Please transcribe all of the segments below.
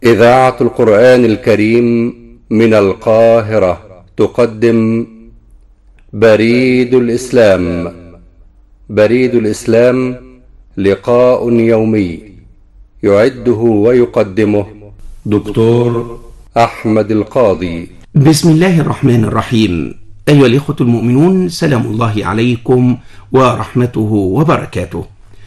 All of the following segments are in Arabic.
إذاعة القرآن الكريم من القاهرة تقدم بريد الإسلام. بريد الإسلام لقاء يومي يعده ويقدمه دكتور أحمد القاضي. بسم الله الرحمن الرحيم. أيها الإخوة المؤمنون، سلام الله عليكم ورحمته وبركاته،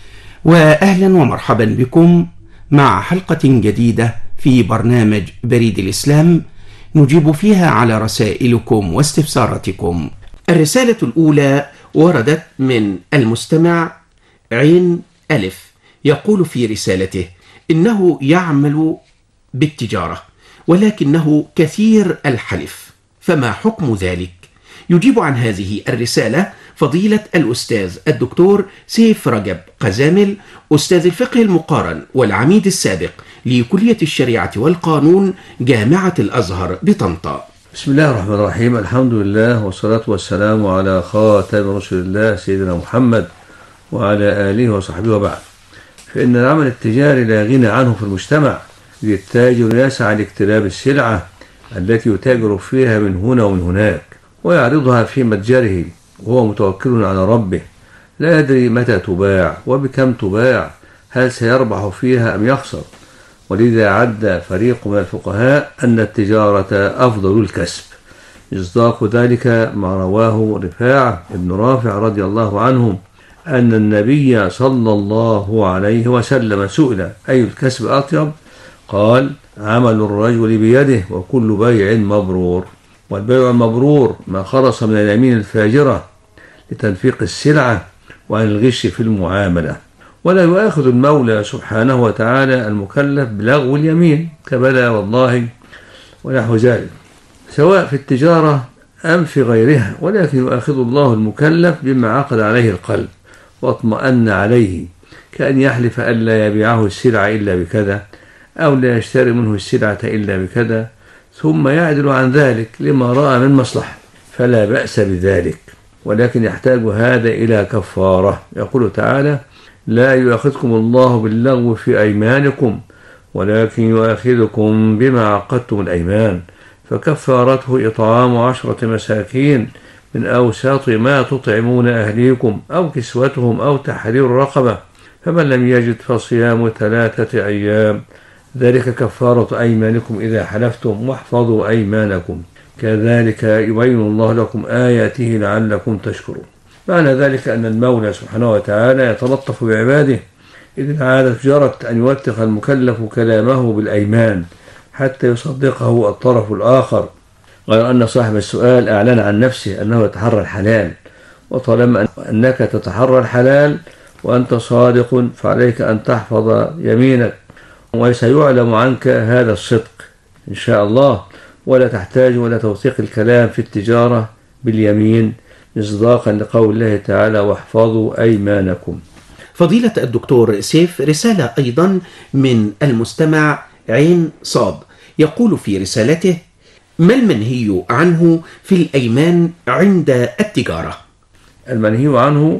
وأهلا ومرحبا بكم مع حلقة جديدة في برنامج بريد الإسلام نجيب فيها على رسائلكم واستفساراتكم. الرسالة الأولى وردت من المستمع عين ألف، يقول في رسالته إنه يعمل بالتجارة ولكنه كثير الحلف، فما حكم ذلك؟ يجيب عن هذه الرسالة فضيلة الأستاذ الدكتور سيف رجب قزامل، أستاذ الفقه المقارن والعميد السابق لكلية الشريعة والقانون جامعة الأزهر بطنطا. بسم الله الرحمن الرحيم. الحمد لله والصلاة والسلام على خاتم رسول الله سيدنا محمد وعلى آله وصحبه وبعد. فإن العمل التجاري لا غنى عنه في المجتمع، إذ التاجر يسعى لاقتراب السلعة التي يتاجر فيها من هنا ومن هناك ويعرضها في متجره وهو متوكل على ربه، لا يدري متى تباع وبكم تباع، هل سيربح فيها أم يخسر. ولذا عد فريق من الفقهاء أن التجارة أفضل الكسب، مصداق ذلك ما رواه رفاعة بن رافع رضي الله عنه أن النبي صلى الله عليه وسلم سئل أي الكسب أطيب؟ قال: عمل الرجل بيده وكل بيع مبرور. والبيع المبرور ما خلص من اليمين الفاجرة لتنفيق السلعة وعن الغش في المعاملة. ولا يؤاخذ المولى سبحانه وتعالى المكلف بلغو اليمين كبلا والله ونحو ذلك، سواء في التجارة أم في غيرها، ولكن يؤاخذ الله المكلف بما عقد عليه القلب واطمأن عليه، كأن يحلف ألا يبيعه السلعة إلا بكذا، أو لا يشتري منه السلعة إلا بكذا، ثم يعدل عن ذلك لما رأى من مصلحة، فلا بأس بذلك، ولكن يحتاج هذا إلى كفارة. يقول تعالى: لا يؤاخذكم الله باللغو في أيمانكم ولكن يؤاخذكم بما عقدتم الأيمان، فكفارته إطعام 10 مساكين من أوساط ما تطعمون أهليكم أو كسوتهم أو تحرير رقبة، فمن لم يجد فصيام 3 أيام، ذلك كفارة أيمانكم إذا حلفتم، واحفظوا أيمانكم، كذلك يبين الله لكم آياته لعلكم تشكرون. معنى ذلك أن المولى سبحانه وتعالى يتلطف بعباده، إذ العادة جرت أن يوثق المكلف كلامه بالأيمان حتى يصدقه الطرف الآخر، غير أن صاحب السؤال أعلن عن نفسه أنه يتحرى الحلال، وطالما أنك تتحرى الحلال وأنت صادق فعليك أن تحفظ يمينك، وسيعلم عنك هذا الصدق إن شاء الله، ولا تحتاج إلى توثيق الكلام في التجارة باليمين، مصداقا لقول الله تعالى: واحفظوا أيمانكم. فضيلة الدكتور سيف رسالة أيضا من المستمع عين صاد، يقول في رسالته: ما المنهي عنه في الأيمان عند التجارة؟ المنهي عنه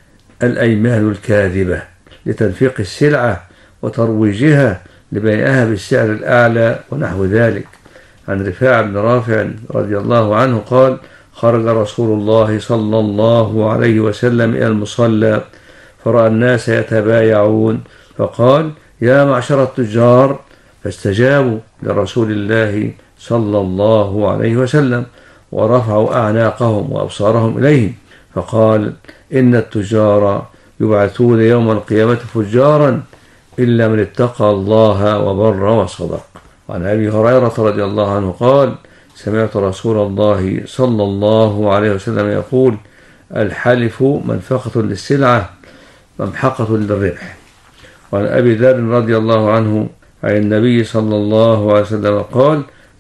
الأيمان الكاذبة لتنفيق السلعة وترويجها لبيعها بالسعر الأعلى ونحو ذلك. عن رفاعة بن رافع رضي الله عنه قال: خرج رسول الله صلى الله عليه وسلم إلى المصلى فرأى الناس يتبايعون، فقال: يا معشر التجار، فاستجابوا لرسول الله صلى الله عليه وسلم ورفعوا أعناقهم وأبصارهم إليه، فقال: إن التجار يبعثون يوم القيامة فجارا إلا من اتقى الله وبر وصدق. وعن أبي هريرة رضي الله عنه قال: سمعت رسول الله صلى الله عليه وسلم يقول: الحلف منفقة للسلعة ممحقة للربح. وعن أبي ذر رضي الله عنه عن النبي صلى الله عليه وسلم قال: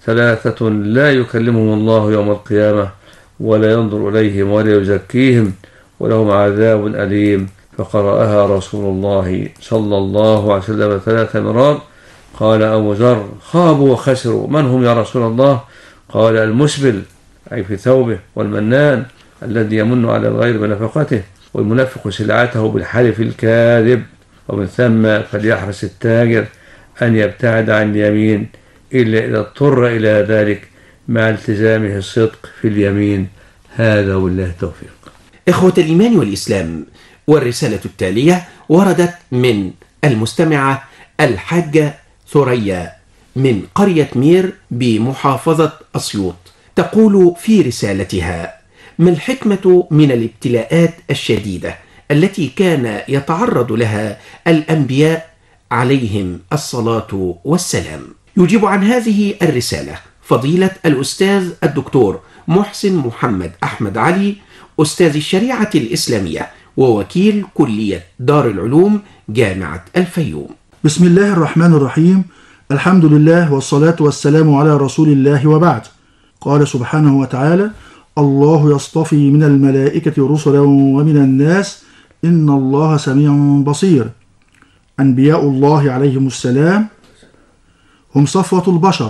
3 لا يكلمهم الله يوم القيامة ولا ينظر إليهم ولا يزكيهم ولهم عذاب أليم، فقرأها رسول الله صلى الله عليه وسلم 3 مرات. قال أبو ذر: خابوا وخسروا، من هم يا رسول الله؟ قال: المسبل أي في ثوبه، والمنان الذي يمن على الغير بنفقته، والمنفق سلعته بالحلف الكاذب. ومن ثم فليحرص التاجر أن يبتعد عن اليمين إلا إذا اضطر إلى ذلك مع التزامه الصدق في اليمين. هذا والله التوفيق. إخوة الإيمان والإسلام، والرسالة التالية وردت من المستمعة الحاجة ثريا من قرية مير بمحافظة أسيوط. تقول في رسالتها: ما الحكمة من الابتلاءات الشديدة التي كان يتعرض لها الأنبياء عليهم الصلاة والسلام؟ يجيب عن هذه الرسالة فضيلة الأستاذ الدكتور محسن محمد أحمد علي، أستاذ الشريعة الإسلامية ووكيل كلية دار العلوم جامعة الفيوم. بسم الله الرحمن الرحيم. الحمد لله والصلاة والسلام على رسول الله، وبعد. قال سبحانه وتعالى: الله يصطفي من الملائكة رسلا ومن الناس إن الله سميع بصير. أنبياء الله عليهم السلام هم صفوة البشر،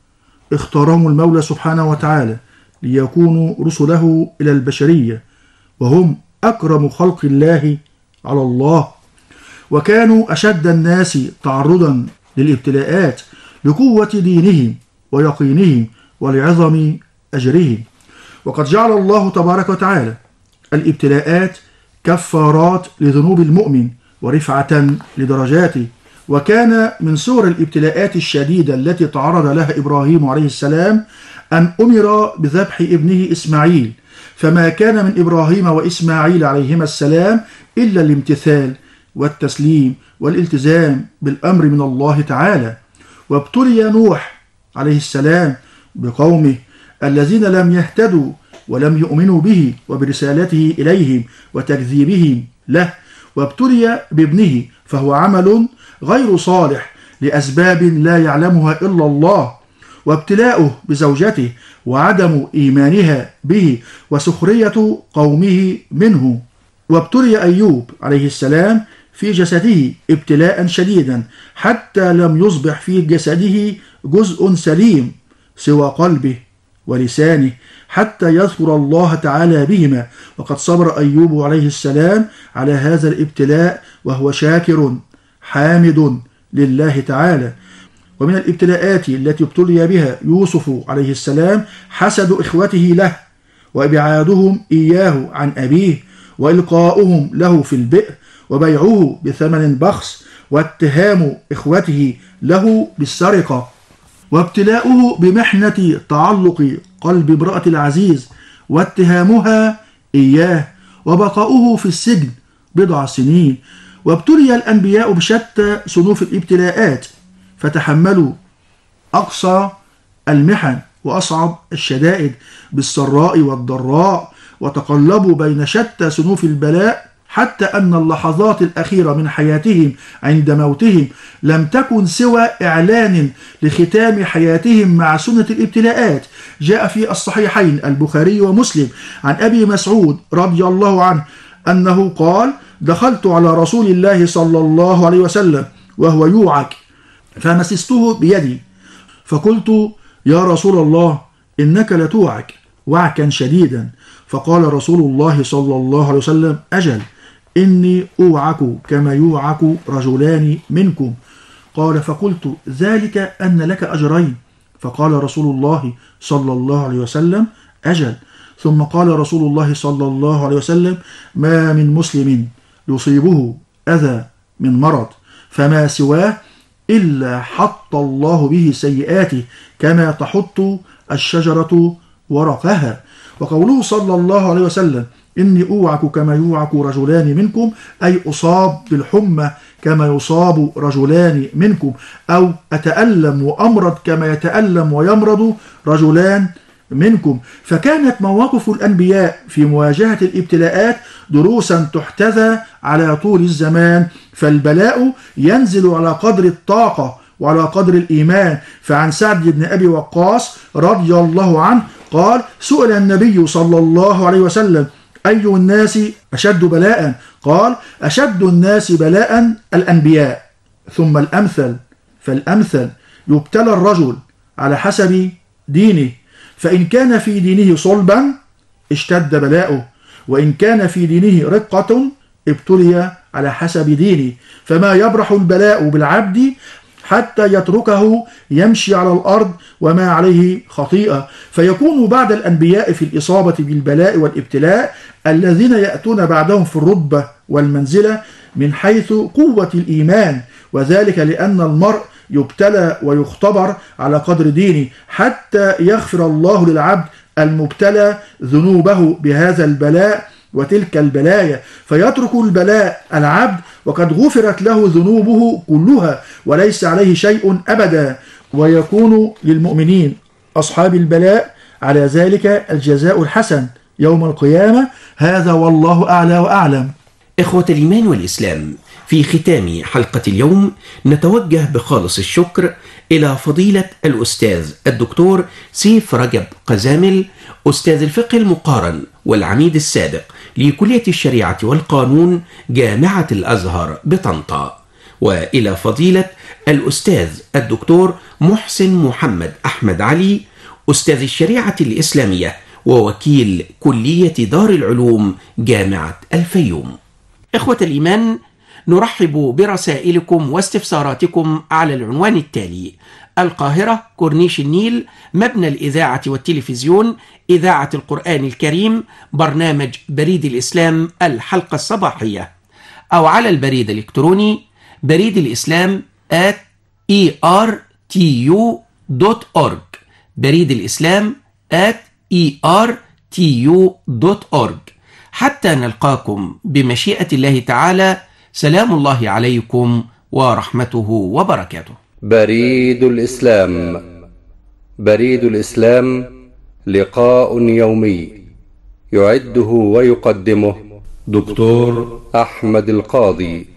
اختارهم المولى سبحانه وتعالى ليكونوا رسله إلى البشرية، وهم أكرم خلق الله على الله، وكانوا أشد الناس تعرضا للابتلاءات لقوة دينهم ويقينهم ولعظم أجرهم. وقد جعل الله تبارك وتعالى الابتلاءات كفارات لذنوب المؤمن ورفعة لدرجاته. وكان من صور الابتلاءات الشديدة التي تعرض لها إبراهيم عليه السلام أن أمر بذبح ابنه إسماعيل، فما كان من إبراهيم وإسماعيل عليهما السلام إلا الامتثال والتسليم والالتزام بالأمر من الله تعالى. وابتلي نوح عليه السلام بقومه الذين لم يهتدوا ولم يؤمنوا به وبرسالته إليهم وتكذيبهم له، وابتلي بابنه فهو عمل غير صالح لأسباب لا يعلمها إلا الله، وابتلاؤه بزوجته وعدم إيمانها به وسخرية قومه منه. وابتلي أيوب عليه السلام في جسده ابتلاء شديدا حتى لم يصبح في جسده جزء سليم سوى قلبه ولسانه حتى يذكر الله تعالى بهما. وقد صبر أيوب عليه السلام على هذا الابتلاء وهو شاكر حامد لله تعالى. ومن الابتلاءات التي ابتلي بها يوسف عليه السلام حسد إخوته له وإبعادهم إياه عن أبيه وإلقاؤهم له في البئر وبيعه بثمن بخس واتهام إخوته له بالسرقة. وابتلاؤه بمحنة تعلق قلب امرأة العزيز واتهامها إياه وبقاؤه في السجن بضع سنين. وابتلي الأنبياء بشتى صنوف الابتلاءات فتحملوا أقصى المحن وأصعب الشدائد بالسراء والضراء، وتقلبوا بين شتى صنوف البلاء حتى أن اللحظات الأخيرة من حياتهم عند موتهم لم تكن سوى إعلان لختام حياتهم مع سنة الابتلاءات. جاء في الصحيحين البخاري ومسلم عن أبي مسعود رضي الله عنه أنه قال: دخلت على رسول الله صلى الله عليه وسلم وهو يوعك فمسسته بيدي فقلت: يا رسول الله إنك لتوعك وعكا شديدا. فقال رسول الله صلى الله عليه وسلم: أجل، إني أوعك كما يوعك رجلان منكم. قال: فقلت: ذلك أن لك أجرين. فقال رسول الله صلى الله عليه وسلم: أجل. ثم قال رسول الله صلى الله عليه وسلم: ما من مسلم يصيبه أذى من مرض فما سواه إلا حط الله به سيئاته كما تحط الشجرة ورقها. وقوله صلى الله عليه وسلم: إني أوعك كما يوعك رجلان منكم، أي أصاب بالحمى كما يصاب رجلان منكم، أو أتألم وأمرض كما يتألم ويمرض رجلان منكم. فكانت مواقف الأنبياء في مواجهة الابتلاءات دروسا تحتذى على طول الزمان، فالبلاء ينزل على قدر الطاقة وعلى قدر الإيمان. فعن سعد بن أبي وقاص رضي الله عنه قال: سئل النبي صلى الله عليه وسلم: أي الناس أشد بلاء؟ قال: أشد الناس بلاء الأنبياء ثم الأمثل فالأمثل. يبتلى الرجل على حسب دينه، فإن كان في دينه صلبا اشتد بلاؤه، وإن كان في دينه رقة ابتلي على حسب دينه. فما يبرح البلاء بالعبد حتى يتركه يمشي على الأرض وما عليه خطيئة، فيكون بعد الأنبياء في الإصابة بالبلاء والابتلاء الذين يأتون بعدهم في الرتبة والمنزلة من حيث قوة الإيمان، وذلك لأن المرء يبتلى ويختبر على قدر دينه حتى يغفر الله للعبد المبتلى ذنوبه بهذا البلاء وتلك البلايا، فيترك البلاء العبد وقد غفرت له ذنوبه كلها وليس عليه شيء أبدا، ويكون للمؤمنين أصحاب البلاء على ذلك الجزاء الحسن يوم القيامة. هذا والله أعلى وأعلم. إخوة الإيمان والإسلام، في ختام حلقة اليوم نتوجه بخالص الشكر إلى فضيلة الأستاذ الدكتور سيف رجب قزامل، أستاذ الفقه المقارن والعميد السابق لكلية الشريعة والقانون جامعة الأزهر بطنطا، وإلى فضيلة الأستاذ الدكتور محسن محمد أحمد علي، أستاذ الشريعة الإسلامية ووكيل كلية دار العلوم جامعة الفيوم. إخوة الإيمان، نرحب برسائلكم واستفساراتكم على العنوان التالي: القاهرة، كورنيش النيل، مبنى الإذاعة والتلفزيون، إذاعة القرآن الكريم، برنامج بريد الإسلام الحلقة الصباحية، أو على البريد الإلكتروني بريد الإسلام @ertu.org، بريد الإسلام @ertu.org. حتى نلقاكم بمشيئة الله تعالى، سلام الله عليكم ورحمته وبركاته. بريد الإسلام. بريد الإسلام لقاء يومي يعده ويقدمه دكتور أحمد القاضي.